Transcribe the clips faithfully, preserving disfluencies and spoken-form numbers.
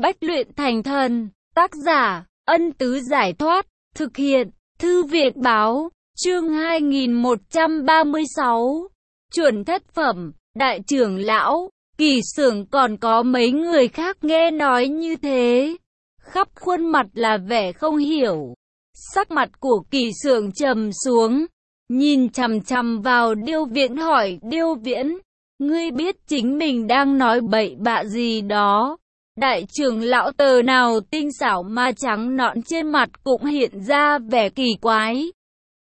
Bách luyện thành thần. Tác giả, Ân Tứ Giải Thoát. Thực hiện, Thư viện Báo. Chương hai nghìn một trăm ba mươi sáu. Chuẩn thất phẩm, đại trưởng lão. Kỳ Xưởng còn có mấy người khác nghe nói như thế. Khắp khuôn mặt là vẻ không hiểu. Sắc mặt của Kỳ Xưởng trầm xuống. Nhìn chằm chằm vào Điêu Viễn hỏi, Điêu Viễn, ngươi biết chính mình đang nói bậy bạ gì đó. Đại trưởng lão tờ nào tinh xảo mà trắng nõn trên mặt cũng hiện ra vẻ kỳ quái.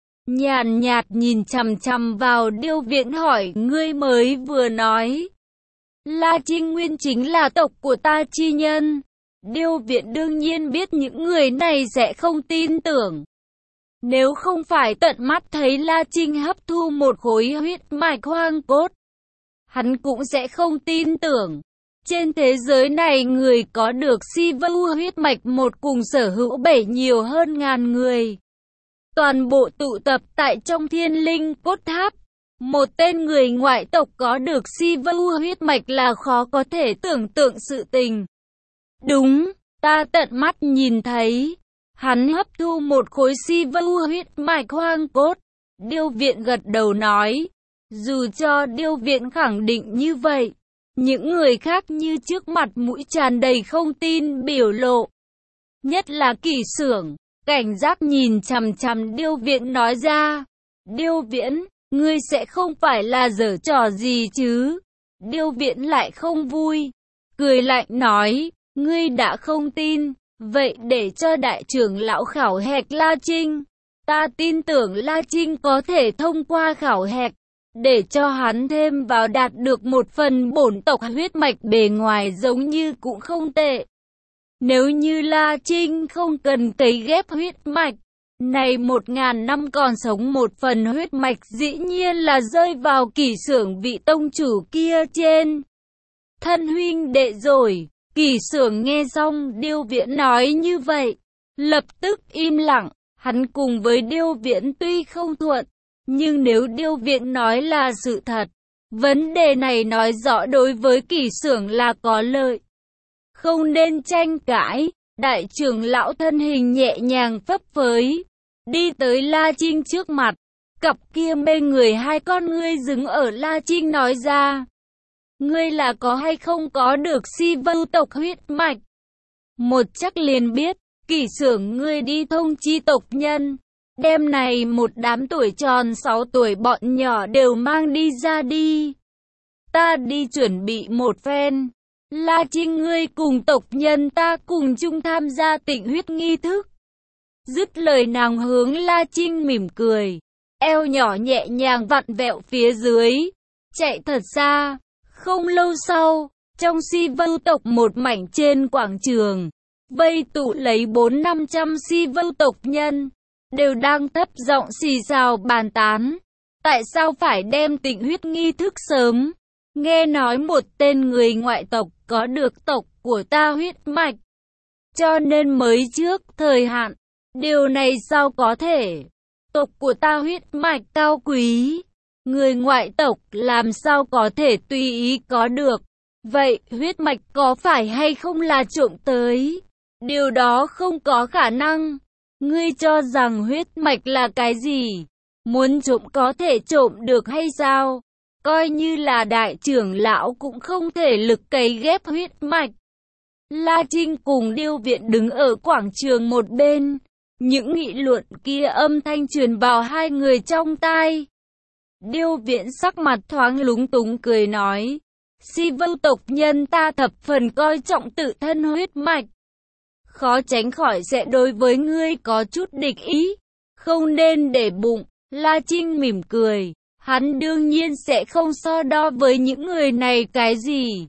Nhàn nhạt nhìn chằm chằm vào Điêu Viễn hỏi, ngươi mới vừa nói La Trinh Nguyên chính là tộc của ta chi nhân. Điêu Viễn đương nhiên biết những người này sẽ không tin tưởng. Nếu không phải tận mắt thấy La Trinh hấp thu một khối huyết mạch hoang cốt, hắn cũng sẽ không tin tưởng. Trên thế giới này người có được si vu huyết mạch một cùng sở hữu bảy nhiều hơn ngàn người. Toàn bộ tụ tập tại trong Thiên Linh Cốt Tháp. Một tên người ngoại tộc có được si vu huyết mạch là khó có thể tưởng tượng sự tình. Đúng, ta tận mắt nhìn thấy. Hắn hấp thu một khối si vu huyết mạch hoang cốt. Điêu Viễn gật đầu nói. Dù cho Điêu Viễn khẳng định như vậy, những người khác như trước mặt mũi tràn đầy không tin biểu lộ. Nhất là Kỳ Xưởng, cảnh giác nhìn chằm chằm Điêu Viễn nói ra. Điêu Viễn, ngươi sẽ không phải là giở trò gì chứ? Điêu Viễn lại không vui, cười lạnh nói, ngươi đã không tin, vậy để cho đại trưởng lão khảo hạch La Trinh. Ta tin tưởng La Trinh có thể thông qua khảo hạch, để cho hắn thêm vào đạt được một phần bổn tộc huyết mạch bề ngoài giống như cũng không tệ. Nếu như La Trinh không cần cấy ghép huyết mạch, này một ngàn năm còn sống một phần huyết mạch dĩ nhiên là rơi vào Kỳ Xưởng vị tông chủ kia trên thân huynh đệ rồi. Kỳ Xưởng nghe xong Điêu Viễn nói như vậy, lập tức im lặng. Hắn cùng với Điêu Viễn tuy không thuận, nhưng nếu Điêu Viễn nói là sự thật, vấn đề này nói rõ đối với Kỳ Xưởng là có lợi. Không nên tranh cãi. Đại trưởng lão thân hình nhẹ nhàng phấp phới, đi tới La Trinh trước mặt. Cặp kia mê người hai con ngươi dừng ở La Trinh nói ra. Ngươi là có hay không có được si vu tộc huyết mạch? Một chắc liền biết. Kỳ Xưởng, ngươi đi thông chi tộc nhân. Đêm này một đám tuổi tròn sáu tuổi bọn nhỏ đều mang đi ra đi. Ta đi chuẩn bị một phen. La Trinh, ngươi cùng tộc nhân ta cùng chung tham gia tịnh huyết nghi thức. Dứt lời nàng hướng La Trinh mỉm cười. Eo nhỏ nhẹ nhàng vặn vẹo phía dưới. Chạy thật xa. Không lâu sau, trong si vu tộc một mảnh trên quảng trường, vây tụ lấy bốn năm trăm si vu tộc nhân, đều đang thấp giọng xì xào bàn tán. Tại sao phải đem tịnh huyết nghi thức sớm? Nghe nói một tên người ngoại tộc có được tộc của ta huyết mạch, cho nên mới trước thời hạn. Điều này sao có thể? Tộc của ta huyết mạch cao quý, người ngoại tộc làm sao có thể tùy ý có được? Vậy huyết mạch có phải hay không là trộm tới? Điều đó không có khả năng. Ngươi cho rằng huyết mạch là cái gì? Muốn trộm có thể trộm được hay sao? Coi như là đại trưởng lão cũng không thể lực cấy ghép huyết mạch. La Trinh cùng Điêu Viễn đứng ở quảng trường một bên. Những nghị luận kia âm thanh truyền vào hai người trong tai. Điêu Viễn sắc mặt thoáng lúng túng cười nói. Si vu tộc nhân ta thập phần coi trọng tự thân huyết mạch, khó tránh khỏi sẽ đối với ngươi có chút địch ý. Không nên để bụng. La Trinh mỉm cười. Hắn đương nhiên sẽ không so đo với những người này cái gì.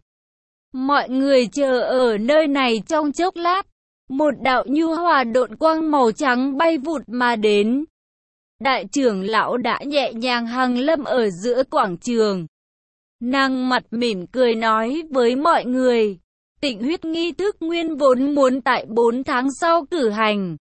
Mọi người chờ ở nơi này trong chốc lát. Một đạo nhu hòa độn quang màu trắng bay vụt mà đến. Đại trưởng lão đã nhẹ nhàng hằng lâm ở giữa quảng trường. Nàng mặt mỉm cười nói với mọi người. Tịnh huyết nghi thức nguyên vốn muốn tại bốn tháng sau cử hành.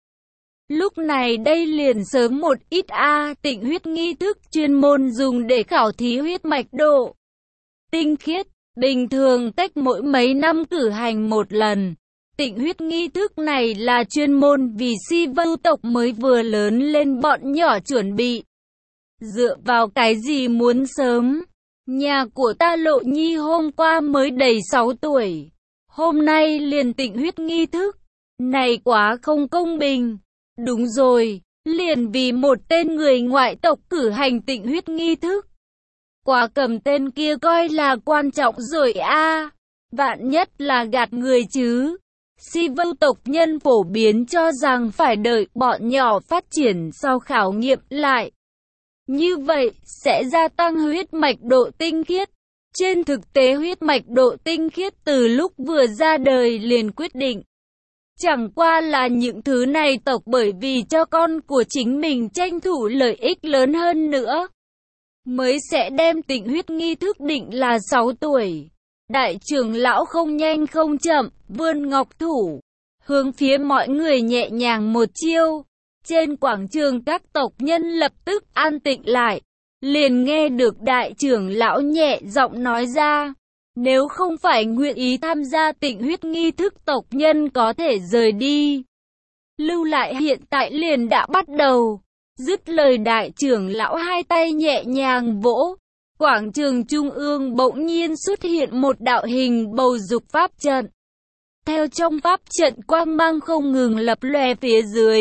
Lúc này đây liền sớm một ít a à, tịnh huyết nghi thức chuyên môn dùng để khảo thí huyết mạch độ tinh khiết. Bình thường cách mỗi mấy năm cử hành một lần. Tịnh huyết nghi thức này là chuyên môn vì si vưu tộc mới vừa lớn lên bọn nhỏ chuẩn bị. Dựa vào cái gì muốn sớm? Nhà của ta Lộ Nhi hôm qua mới đầy sáu tuổi. Hôm nay liền tịnh huyết nghi thức. Này quá không công bình. Đúng rồi, liền vì một tên người ngoại tộc cử hành tịnh huyết nghi thức. Quả cầm tên kia coi là quan trọng rồi a à. Vạn nhất là gạt người chứ. Si vưu tộc nhân phổ biến cho rằng phải đợi bọn nhỏ phát triển sau khảo nghiệm lại. Như vậy, sẽ gia tăng huyết mạch độ tinh khiết. Trên thực tế huyết mạch độ tinh khiết từ lúc vừa ra đời liền quyết định. Chẳng qua là những thứ này tộc bởi vì cho con của chính mình tranh thủ lợi ích lớn hơn nữa. Mới sẽ đem tịnh huyết nghi thức định là sáu tuổi. Đại trưởng lão không nhanh không chậm, vươn ngọc thủ. Hướng phía mọi người nhẹ nhàng một chiêu. Trên quảng trường các tộc nhân lập tức an tĩnh lại. Liền nghe được đại trưởng lão nhẹ giọng nói ra. Nếu không phải nguyện ý tham gia tịnh huyết nghi thức tộc nhân có thể rời đi. Lưu lại hiện tại liền đã bắt đầu. Dứt lời đại trưởng lão hai tay nhẹ nhàng vỗ. Quảng trường trung ương bỗng nhiên xuất hiện một đạo hình bầu dục pháp trận. Theo trong pháp trận quang mang không ngừng lập lòe phía dưới.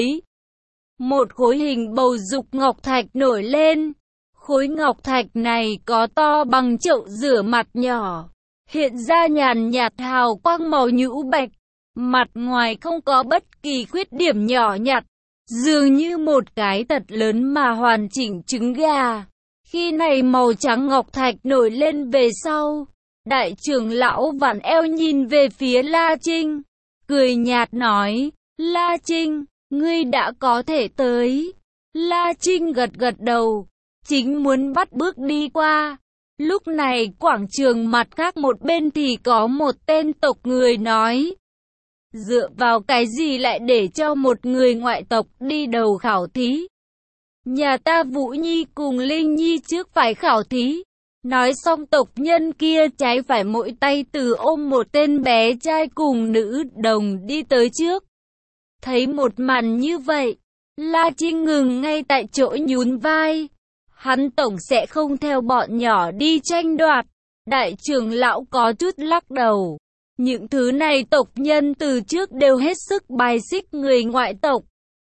Một khối hình bầu dục ngọc thạch nổi lên. Khối ngọc thạch này có to bằng chậu rửa mặt nhỏ. Hiện ra nhàn nhạt hào quang màu nhũ bạch. Mặt ngoài không có bất kỳ khuyết điểm nhỏ nhặt. Dường như một cái thật lớn mà hoàn chỉnh trứng gà. Khi này màu trắng ngọc thạch nổi lên về sau. Đại trưởng lão vặn eo nhìn về phía La Trinh. Cười nhạt nói. La Trinh, ngươi đã có thể tới. La Trinh gật gật đầu. Chính muốn bắt bước đi qua. Lúc này quảng trường mặt khác một bên thì có một tên tộc người nói. Dựa vào cái gì lại để cho một người ngoại tộc đi đầu khảo thí? Nhà ta Vũ Nhi cùng Linh Nhi trước phải khảo thí. Nói xong tộc nhân kia trái phải mỗi tay từ ôm một tên bé trai cùng nữ đồng đi tới trước. Thấy một màn như vậy, La Trinh ngừng ngay tại chỗ nhún vai. Hắn tổng sẽ không theo bọn nhỏ đi tranh đoạt. Đại trưởng lão có chút lắc đầu. Những thứ này tộc nhân từ trước đều hết sức bài xích người ngoại tộc.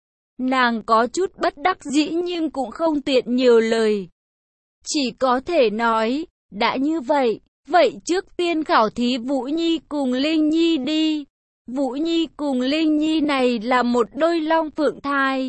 Nàng có chút bất đắc dĩ nhưng cũng không tiện nhiều lời. Chỉ có thể nói, đã như vậy, vậy trước tiên khảo thí Vũ Nhi cùng Linh Nhi đi. Vũ Nhi cùng Linh Nhi này là một đôi long phượng thai.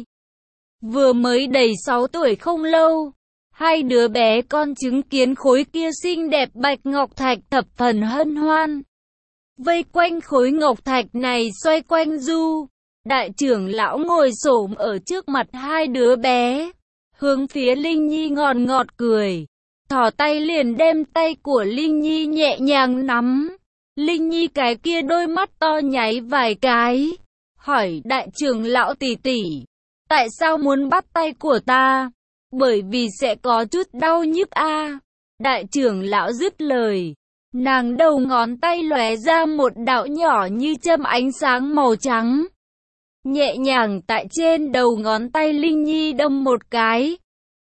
Vừa mới đầy sáu tuổi không lâu. Hai đứa bé con chứng kiến khối kia xinh đẹp bạch ngọc thạch thập phần hân hoan. Vây quanh khối ngọc thạch này xoay quanh du. Đại trưởng lão ngồi xổm ở trước mặt hai đứa bé. Hướng phía Linh Nhi ngọt ngọt cười. Thỏ tay liền đem tay của Linh Nhi nhẹ nhàng nắm. Linh Nhi cái kia đôi mắt to nháy vài cái. Hỏi đại trưởng lão tỷ tỷ. Tại sao muốn bắt tay của ta? Bởi vì sẽ có chút đau nhức a. Đại trưởng lão dứt lời. Nàng đầu ngón tay lóe ra một đạo nhỏ như châm ánh sáng màu trắng. Nhẹ nhàng tại trên đầu ngón tay Linh Nhi đâm một cái.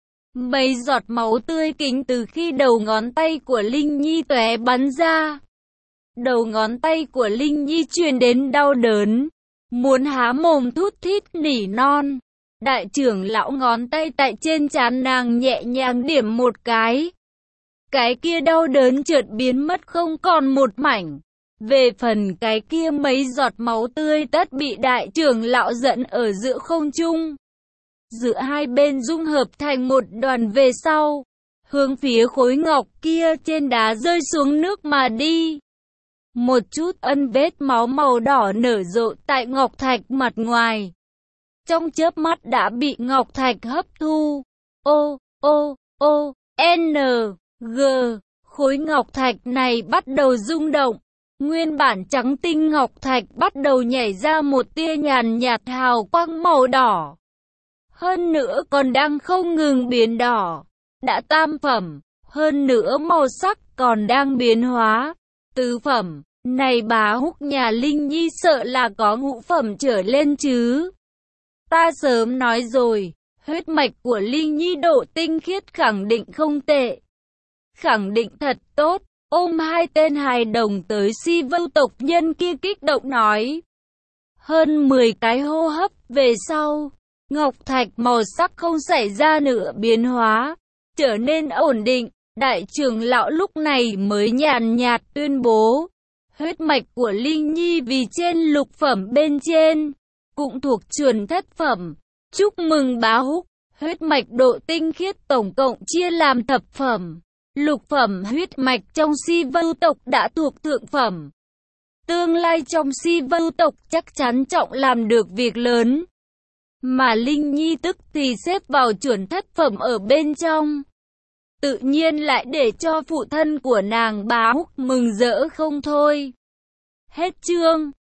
Mấy giọt máu tươi kính từ khi đầu ngón tay của Linh Nhi tóe bắn ra. Đầu ngón tay của Linh Nhi truyền đến đau đớn. Muốn há mồm thút thít nỉ non. Đại trưởng lão ngón tay tại trên trán nàng nhẹ nhàng điểm một cái. Cái kia đau đớn chợt biến mất không còn một mảnh. Về phần cái kia mấy giọt máu tươi tất bị đại trưởng lão dẫn ở giữa không trung. Giữa hai bên dung hợp thành một đoàn về sau. Hướng phía khối ngọc kia trên đá rơi xuống nước mà đi. Một chút ân vết máu màu đỏ nở rộ tại ngọc thạch mặt ngoài. Trong chớp mắt đã bị ngọc thạch hấp thu. O, O, O, N, G. Khối ngọc thạch này bắt đầu rung động. Nguyên bản trắng tinh ngọc thạch bắt đầu nhảy ra một tia nhàn nhạt hào quang màu đỏ. Hơn nữa còn đang không ngừng biến đỏ. Đã tam phẩm. Hơn nữa màu sắc còn đang biến hóa. Tứ phẩm. Này bá húc nhà Linh Nhi sợ là có ngũ phẩm trở lên chứ. Ta sớm nói rồi, huyết mạch của Linh Nhi độ tinh khiết khẳng định không tệ. Khẳng định thật tốt. Ôm hai tên hài đồng tới Si Vưu tộc nhân kia kích động nói. Hơn mười cái hô hấp về sau, ngọc thạch màu sắc không xảy ra nửa biến hóa, trở nên ổn định. Đại trưởng lão lúc này mới nhàn nhạt tuyên bố, huyết mạch của Linh Nhi vì trên lục phẩm bên trên, cũng thuộc chuẩn thất phẩm. Chúc mừng bá húc, huyết mạch độ tinh khiết tổng cộng chia làm thập phẩm. Lục phẩm huyết mạch trong Si Vưu tộc đã thuộc thượng phẩm. Tương lai trong Si Vưu tộc chắc chắn trọng làm được việc lớn. Mà Linh Nhi tức thì xếp vào chuẩn thất phẩm ở bên trong. Tự nhiên lại để cho phụ thân của nàng bá húc mừng rỡ không thôi. Hết chương.